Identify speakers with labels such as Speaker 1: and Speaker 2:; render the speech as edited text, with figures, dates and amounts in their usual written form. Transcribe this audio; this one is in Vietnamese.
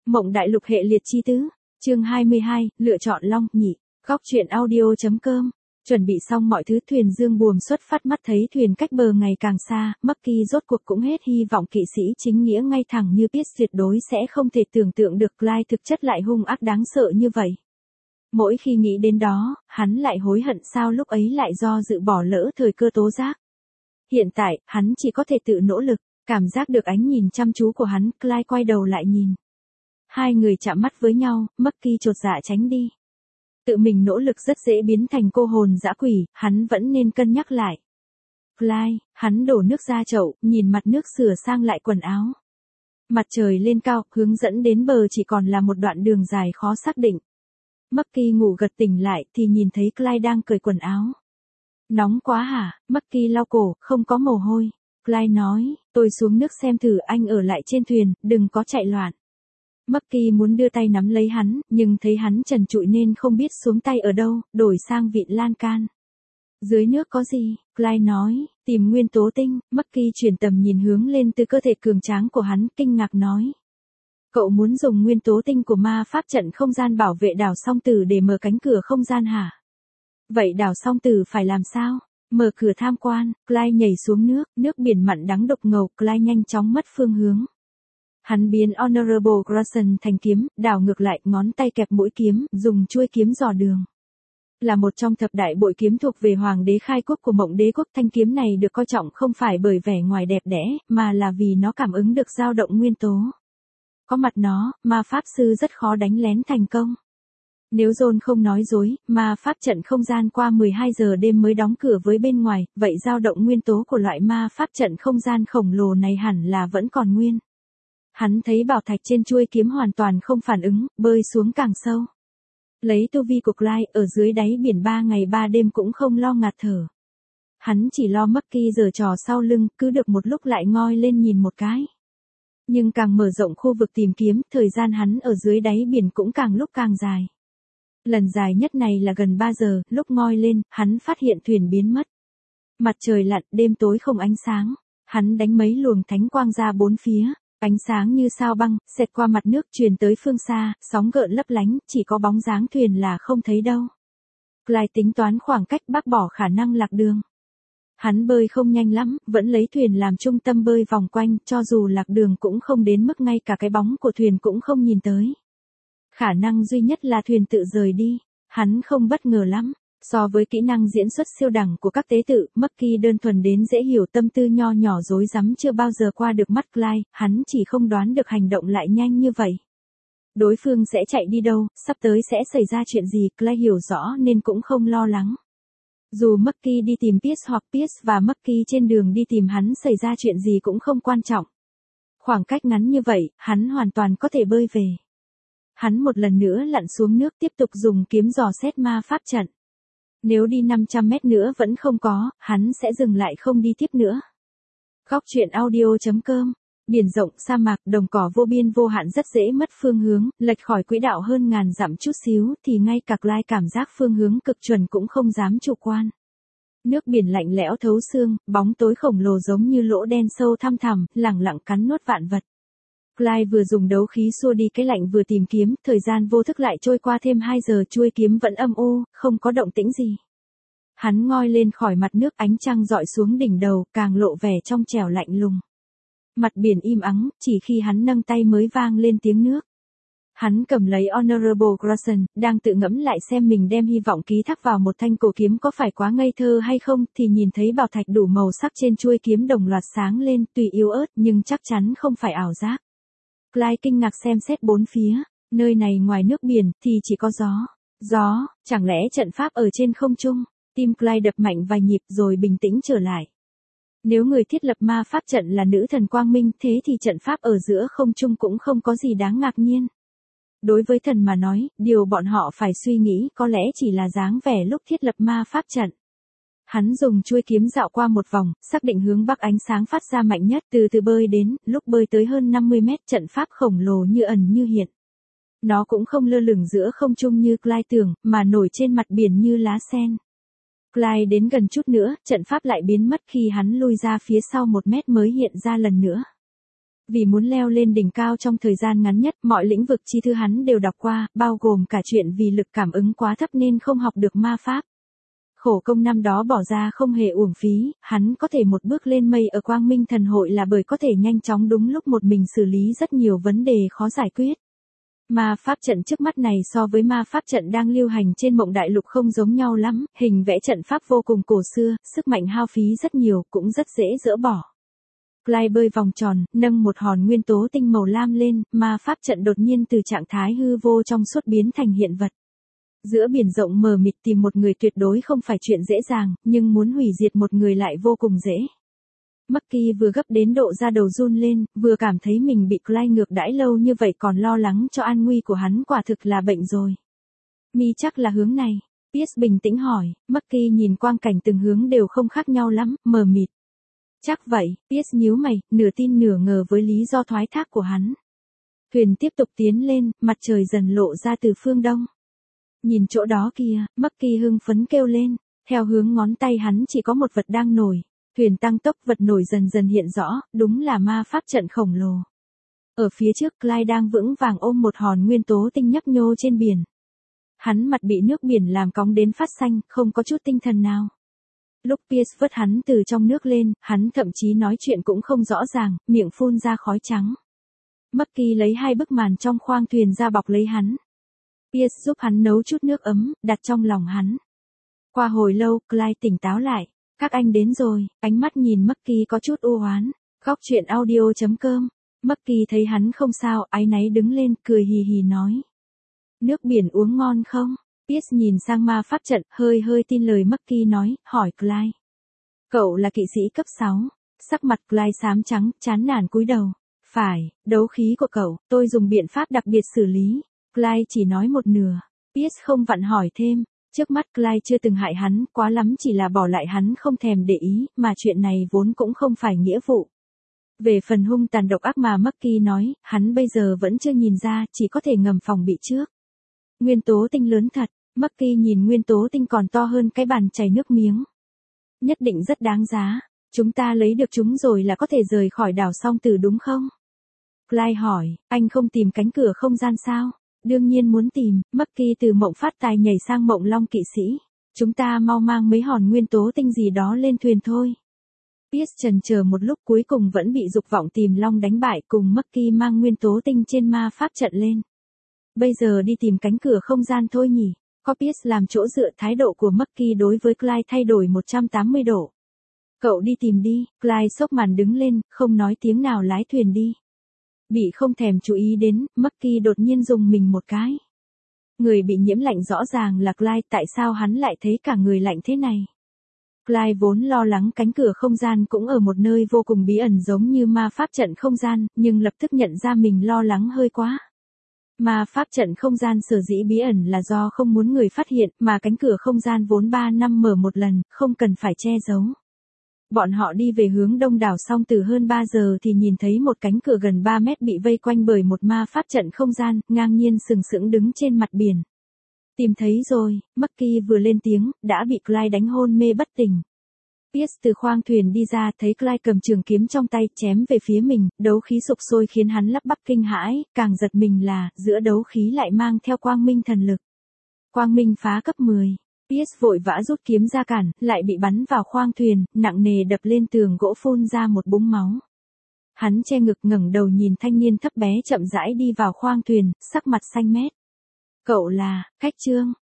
Speaker 1: Mộng đại lục hệ liệt chi tứ, chương 22, lựa chọn long nhị, góc truyện audio.com. Chuẩn bị xong mọi thứ, thuyền dương buồm xuất phát, mắt thấy thuyền cách bờ ngày càng xa, Bucky rốt cuộc cũng hết hy vọng. Kỵ sĩ chính nghĩa ngay thẳng như Pierce tuyệt đối sẽ không thể tưởng tượng được Clyde thực chất lại hung ác đáng sợ như vậy. Mỗi khi nghĩ đến đó, hắn lại hối hận sao lúc ấy lại do dự bỏ lỡ thời cơ tố giác. Hiện tại, hắn chỉ có thể tự nỗ lực. Cảm giác được ánh nhìn chăm chú của hắn, Clyde quay đầu lại nhìn. Hai người chạm mắt với nhau, Bucky chột dạ tránh đi. Tự mình nỗ lực rất dễ biến thành cô hồn dã quỷ, hắn vẫn nên cân nhắc lại. Clyde, hắn đổ nước ra chậu, nhìn mặt nước sửa sang lại quần áo. Mặt trời lên cao, hướng dẫn đến bờ chỉ còn là một đoạn đường dài khó xác định. Bucky ngủ gật tỉnh lại thì nhìn thấy Clyde đang cởi quần áo. Nóng quá hả? Bucky lau cổ, không có mồ hôi. Clyde nói, tôi xuống nước xem thử, anh ở lại trên thuyền, đừng có chạy loạn. Bucky muốn đưa tay nắm lấy hắn, nhưng thấy hắn trần trụi nên không biết xuống tay ở đâu, đổi sang vịn lan can. Dưới nước có gì? Clyde nói, tìm nguyên tố tinh. Bucky chuyển tầm nhìn hướng lên từ cơ thể cường tráng của hắn, kinh ngạc nói. Cậu muốn dùng nguyên tố tinh của ma pháp trận không gian bảo vệ đảo song tử để mở cánh cửa không gian hả? Vậy đảo song tử phải làm sao? Mở cửa tham quan. Clyde nhảy xuống nước biển mặn đắng đục ngầu. Clyde nhanh chóng mất phương hướng. Hắn biến Honorable Grayson thành kiếm, đảo ngược lại, ngón tay kẹp mũi kiếm, dùng chuôi kiếm dò đường. Là một trong thập đại bội kiếm thuộc về hoàng đế khai quốc của Mộng Đế quốc, thanh kiếm này được coi trọng không phải bởi vẻ ngoài đẹp đẽ, mà là vì nó cảm ứng được dao động nguyên tố. Có mặt nó, ma pháp sư rất khó đánh lén thành công. Nếu John không nói dối, ma pháp trận không gian qua 12 giờ đêm mới đóng cửa với bên ngoài, vậy dao động nguyên tố của loại ma pháp trận không gian khổng lồ này hẳn là vẫn còn nguyên. Hắn thấy bảo thạch trên chuôi kiếm hoàn toàn không phản ứng, bơi xuống càng sâu. Lấy tu vi của Clyde, ở dưới đáy biển 3 ngày 3 đêm cũng không lo ngạt thở. Hắn chỉ lo Bucky giở trò sau lưng, cứ được một lúc lại ngoi lên nhìn một cái. Nhưng càng mở rộng khu vực tìm kiếm, thời gian hắn ở dưới đáy biển cũng càng lúc càng dài. Lần dài nhất này là gần 3 giờ, lúc ngoi lên, hắn phát hiện thuyền biến mất. Mặt trời lặn, đêm tối không ánh sáng. Hắn đánh mấy luồng thánh quang ra bốn phía. Ánh sáng như sao băng, xẹt qua mặt nước truyền tới phương xa, sóng gợn lấp lánh, chỉ có bóng dáng thuyền là không thấy đâu. Clyde tính toán khoảng cách, bác bỏ khả năng lạc đường. Hắn bơi không nhanh lắm, vẫn lấy thuyền làm trung tâm bơi vòng quanh, cho dù lạc đường cũng không đến mức ngay cả cái bóng của thuyền cũng không nhìn tới. Khả năng duy nhất là thuyền tự rời đi, hắn không bất ngờ lắm. So với kỹ năng diễn xuất siêu đẳng của các tế tự, Bucky đơn thuần đến dễ hiểu, tâm tư nho nhỏ rối rắm chưa bao giờ qua được mắt Clyde, hắn chỉ không đoán được hành động lại nhanh như vậy. Đối phương sẽ chạy đi đâu, sắp tới sẽ xảy ra chuyện gì, Clyde hiểu rõ nên cũng không lo lắng. Dù Bucky đi tìm Pierce hoặc Pierce và Bucky trên đường đi tìm hắn xảy ra chuyện gì cũng không quan trọng. Khoảng cách ngắn như vậy, hắn hoàn toàn có thể bơi về. Hắn một lần nữa lặn xuống nước, tiếp tục dùng kiếm dò xét ma pháp trận. Nếu đi 500 mét nữa vẫn không có, hắn sẽ dừng lại không đi tiếp nữa. Góc truyện audio.com. Biển rộng, sa mạc, đồng cỏ vô biên vô hạn rất dễ mất phương hướng, lệch khỏi quỹ đạo hơn ngàn dặm chút xíu thì ngay cả Clyde cảm giác phương hướng cực chuẩn cũng không dám chủ quan. Nước biển lạnh lẽo thấu xương, bóng tối khổng lồ giống như lỗ đen sâu thăm thẳm, lẳng lặng cắn nuốt vạn vật. Clyde vừa dùng đấu khí xua đi cái lạnh vừa tìm kiếm, thời gian vô thức lại trôi qua thêm 2 giờ, chuôi kiếm vẫn âm u, không có động tĩnh gì. Hắn ngoi lên khỏi mặt nước, ánh trăng rọi xuống đỉnh đầu, càng lộ vẻ trong trẻo lạnh lùng. Mặt biển im ắng, chỉ khi hắn nâng tay mới vang lên tiếng nước. Hắn cầm lấy Honorable Grayson, đang tự ngẫm lại xem mình đem hy vọng ký thác vào một thanh cổ kiếm có phải quá ngây thơ hay không, thì nhìn thấy bảo thạch đủ màu sắc trên chuôi kiếm đồng loạt sáng lên, tuy yếu ớt nhưng chắc chắn không phải ảo giác. Clyde kinh ngạc xem xét bốn phía, nơi này ngoài nước biển thì chỉ có gió. Gió, chẳng lẽ trận pháp ở trên không trung? Tim Clyde đập mạnh vài nhịp rồi bình tĩnh trở lại. Nếu người thiết lập ma pháp trận là nữ thần quang minh, thế thì trận pháp ở giữa không trung cũng không có gì đáng ngạc nhiên. Đối với thần mà nói, điều bọn họ phải suy nghĩ có lẽ chỉ là dáng vẻ lúc thiết lập ma pháp trận. Hắn dùng chuôi kiếm dạo qua một vòng, xác định hướng bắc ánh sáng phát ra mạnh nhất, từ từ bơi đến, lúc bơi tới hơn 50 mét, trận pháp khổng lồ như ẩn như hiện. Nó cũng không lơ lửng giữa không trung như Clyde tưởng, mà nổi trên mặt biển như lá sen. Clyde đến gần chút nữa, trận pháp lại biến mất khi hắn lui ra phía sau 1 mét mới hiện ra lần nữa. Vì muốn leo lên đỉnh cao trong thời gian ngắn nhất, mọi lĩnh vực chi thư hắn đều đọc qua, bao gồm cả chuyện vì lực cảm ứng quá thấp nên không học được ma pháp. Khổ công năm đó bỏ ra không hề uổng phí, hắn có thể một bước lên mây ở Quang Minh Thần Hội là bởi có thể nhanh chóng đúng lúc một mình xử lý rất nhiều vấn đề khó giải quyết. Ma pháp trận trước mắt này so với ma pháp trận đang lưu hành trên Mộng Đại Lục không giống nhau lắm, hình vẽ trận pháp vô cùng cổ xưa, sức mạnh hao phí rất nhiều, cũng rất dễ dỡ bỏ. Clyde bơi vòng tròn, nâng một hòn nguyên tố tinh màu lam lên, ma pháp trận đột nhiên từ trạng thái hư vô trong suốt biến thành hiện vật. Giữa biển rộng mờ mịt tìm một người tuyệt đối không phải chuyện dễ dàng, nhưng muốn hủy diệt một người lại vô cùng dễ. Bucky vừa gấp đến độ da đầu run lên, vừa cảm thấy mình bị Clyde ngược đãi lâu như vậy còn lo lắng cho an nguy của hắn, quả thực là bệnh rồi. Mi chắc là hướng này. Pierce bình tĩnh hỏi, Bucky nhìn quang cảnh từng hướng đều không khác nhau lắm, mờ mịt. Chắc vậy, Pierce nhíu mày, nửa tin nửa ngờ với lý do thoái thác của hắn. Thuyền tiếp tục tiến lên, mặt trời dần lộ ra từ phương đông. Nhìn chỗ đó kìa, Bucky hưng phấn kêu lên, theo hướng ngón tay hắn chỉ có một vật đang nổi. Thuyền tăng tốc, vật nổi dần dần hiện rõ, đúng là ma pháp trận khổng lồ. Ở phía trước Clyde đang vững vàng ôm một hòn nguyên tố tinh nhấp nhô trên biển. Hắn mặt bị nước biển làm cóng đến phát xanh, không có chút tinh thần nào. Lúc Pierce vớt hắn từ trong nước lên, hắn thậm chí nói chuyện cũng không rõ ràng, miệng phun ra khói trắng. Bucky lấy 2 bức màn trong khoang thuyền ra bọc lấy hắn. Pierce giúp hắn nấu chút nước ấm, đặt trong lòng hắn. Qua hồi lâu, Clyde tỉnh táo lại. Các anh đến rồi, ánh mắt nhìn Bucky có chút u oán. Góc truyện audio.com. Bucky thấy hắn không sao, áy náy đứng lên, cười hì hì nói. Nước biển uống ngon không? Pierce nhìn sang ma pháp trận, hơi tin lời Bucky nói, hỏi Clyde. Cậu là kỵ sĩ cấp 6. Sắc mặt Clyde xám trắng, chán nản cúi đầu. Phải, đấu khí của cậu, tôi dùng biện pháp đặc biệt xử lý. Clyde chỉ nói một nửa. Pierce không vặn hỏi thêm. Trước mắt Clyde chưa từng hại hắn, quá lắm chỉ là bỏ lại hắn không thèm để ý, mà chuyện này vốn cũng không phải nghĩa vụ. Về phần hung tàn độc ác mà Bucky nói, hắn bây giờ vẫn chưa nhìn ra, chỉ có thể ngầm phòng bị trước. Nguyên tố tinh lớn thật, Bucky nhìn nguyên tố tinh còn to hơn cái bàn chảy nước miếng. Nhất định rất đáng giá, chúng ta lấy được chúng rồi là có thể rời khỏi đảo Song Tử đúng không? Clyde hỏi, anh không tìm cánh cửa không gian sao? Đương nhiên muốn tìm. Bucky từ mộng phát tài nhảy sang mộng long kỵ sĩ. Chúng ta mau mang mấy hòn nguyên tố tinh gì đó lên thuyền thôi. Pierce chần chờ một lúc cuối cùng vẫn bị dục vọng tìm long đánh bại, cùng Bucky mang nguyên tố tinh trên ma pháp trận lên. Bây giờ đi tìm cánh cửa không gian thôi nhỉ. Có Pierce làm chỗ dựa, thái độ của Bucky đối với Clyde thay đổi 180 độ. Cậu đi tìm đi. Clyde xốc màn đứng lên, không nói tiếng nào lái thuyền đi. Bị không thèm chú ý đến, Bucky đột nhiên rùng mình một cái. Người bị nhiễm lạnh rõ ràng là Clyde, tại sao hắn lại thấy cả người lạnh thế này? Clyde vốn lo lắng cánh cửa không gian cũng ở một nơi vô cùng bí ẩn giống như ma pháp trận không gian, nhưng lập tức nhận ra mình lo lắng hơi quá. Ma pháp trận không gian sở dĩ bí ẩn là do không muốn người phát hiện, mà cánh cửa không gian vốn 3 năm mở một lần, không cần phải che giấu. Bọn họ đi về hướng đông đảo Song Tử hơn 3 giờ thì nhìn thấy một cánh cửa gần 3 mét bị vây quanh bởi một ma pháp trận không gian, ngang nhiên sừng sững đứng trên mặt biển. Tìm thấy rồi, Bucky vừa lên tiếng, đã bị Clyde đánh hôn mê bất tỉnh. Pierce từ khoang thuyền đi ra, thấy Clyde cầm trường kiếm trong tay, chém về phía mình, đấu khí sục sôi khiến hắn lắp bắp kinh hãi, càng giật mình là, giữa đấu khí lại mang theo quang minh thần lực. Quang minh phá cấp 10. Pierce vội vã rút kiếm ra cản, lại bị bắn vào khoang thuyền, nặng nề đập lên tường gỗ phun ra một búng máu. Hắn che ngực ngẩng đầu nhìn thanh niên thấp bé chậm rãi đi vào khoang thuyền, sắc mặt xanh mét. Cậu là, Khách Trương,